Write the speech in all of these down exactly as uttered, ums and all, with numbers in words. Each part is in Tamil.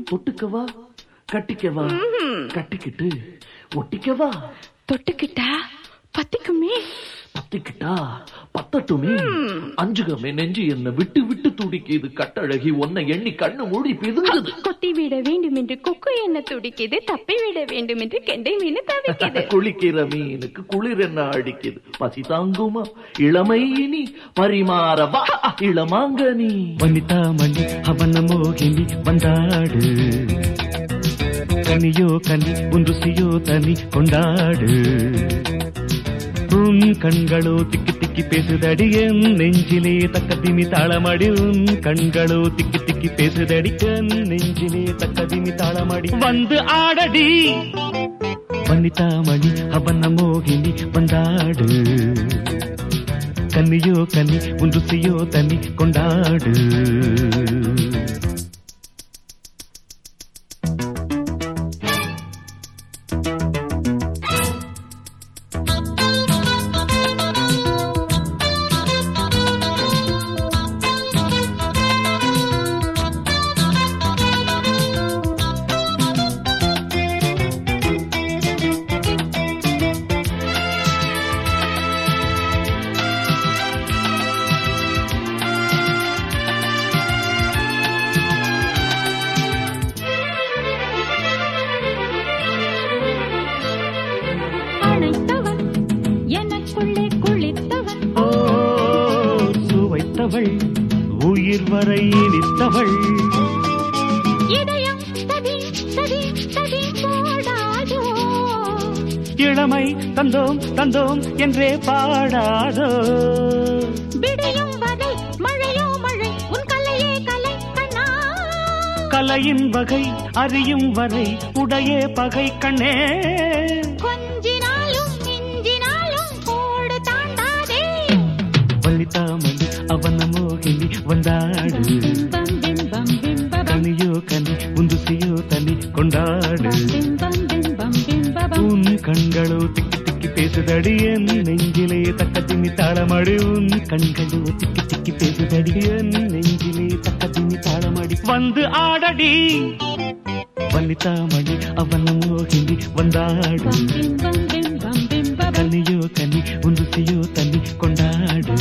தொட்டுக்கவா கட்டிக்கவா கட்டிக்கிட்டு ஒட்டிக்கவா தொட்டுக்கிட்டா பத்திக்குமே பத்திக்கிட்டா பத்தட்டுமே அஞ்சுகமே நெஞ்சு என்ன விட்டு விட்டு துடிக்குது கட்டழகி ஒன்ன எண்ணி கண்ணு மூடி பிதுங்குது கொத்தி விட வேண்டும் என்று கொக்கு என்ன துடிக்குது தப்பி விட வேண்டும் என்று கெண்டை மீன் தவிக்குது குளிக்கிற மீனுக்கு குளிர் என்ன அடிக்குது பசி தாங்குமா இளமை இனி பரிமாறவா இளமாங்கனி வனிதா மணி அவன மோகினி வந்தாடு கனியோ கனி ஒன்று சியோ தனி கொண்டாடு உன் கண்களோ திக்கி திக்கி பேசுதடி என் நெஞ்சிலே தக்க திமி தாளமடி உன் கண்களோ திக்கி திக்கி பேசுதடி என் நெஞ்சிலே தக்க திமி தாளமடி வந்து ஆடடி வனிதா மணி அவன மோகினி வந்தாடு கன்னியோ கன்னி ஒன்று சியோ தனி கொண்டாடு உயிர் வரை இனித்தவள் இளமை தந்தோம் தந்தோம் என்றே பாடாதோ விடையும் வரை மழையோ மழை உன் கலையே கலை கண்ணா கலையின் வகை அறியும் வரை உடையே பகை கண்ணே கொஞ்சினாலும் மிஞ்சினாலும் கோடு தாண்டாதே வனிதா மணி அவன மோகினி வந்தாடு கனியோ கனி உந்து சியோ தனி கொண்டாடு உன் கண்களோ திக்கி திக்கி பேசுதடி என் நெஞ்சிலே தக்க திமி தாளமடி உன் கண்களோ திக்கி திக்கி பேசுதடி என் நெஞ்சிலே தக்க திமி தாளமடி வந்து ஆடடி வனிதா மணி அவன மோகினி வந்தாடு கனியோ கனி உந்து சியோ தனி கொண்டாடு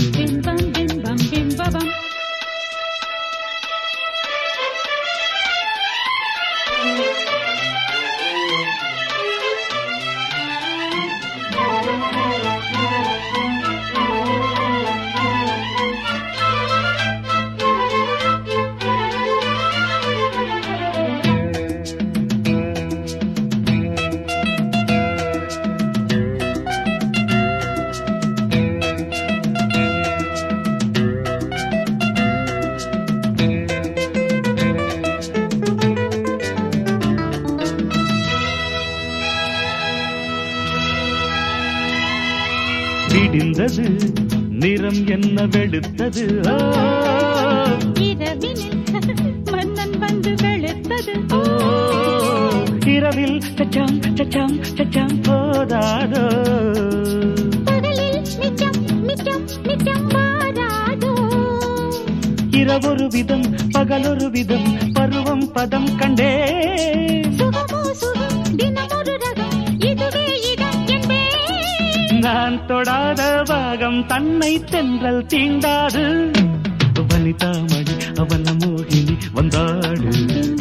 விடிந்தது நிறம் என்ன வெளுத்தது மன்னன் வந்து வெளுத்தது இரவில் சச்சாம் சச்சாம் சச்சாம் போதாதோ பகலில் நிச்சம் நிச்சம் நிச்சம் வாராதோ இரவொரு விதம் பகலொரு விதம் பருவம் பதம் கண்டே சுகமோ சுகம் தினமொரு ரகம் இதுவே இடம் என்பே நான் தொடாத பாகம் தன்னை தென்றல் தீண்டாது வனிதா மணி அவன மோகினி வந்தாடு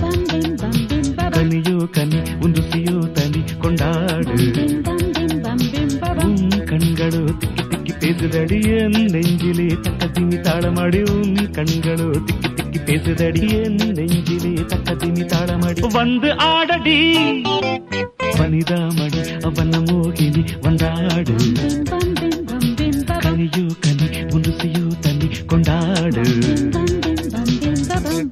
கனியோ கனி உந்து சியோ தனி கொண்டாடு உன் கண்களோ திக்கி திக்கி பேசுதடி என் நெஞ்சிலே தக்க திமி தாளமடி உன் கண்களோ திக்கி திக்கி பேசுதடி என் நெஞ்சிலே தக்க திமி தாளமடி வந்து ஆடடி வனிதா மணி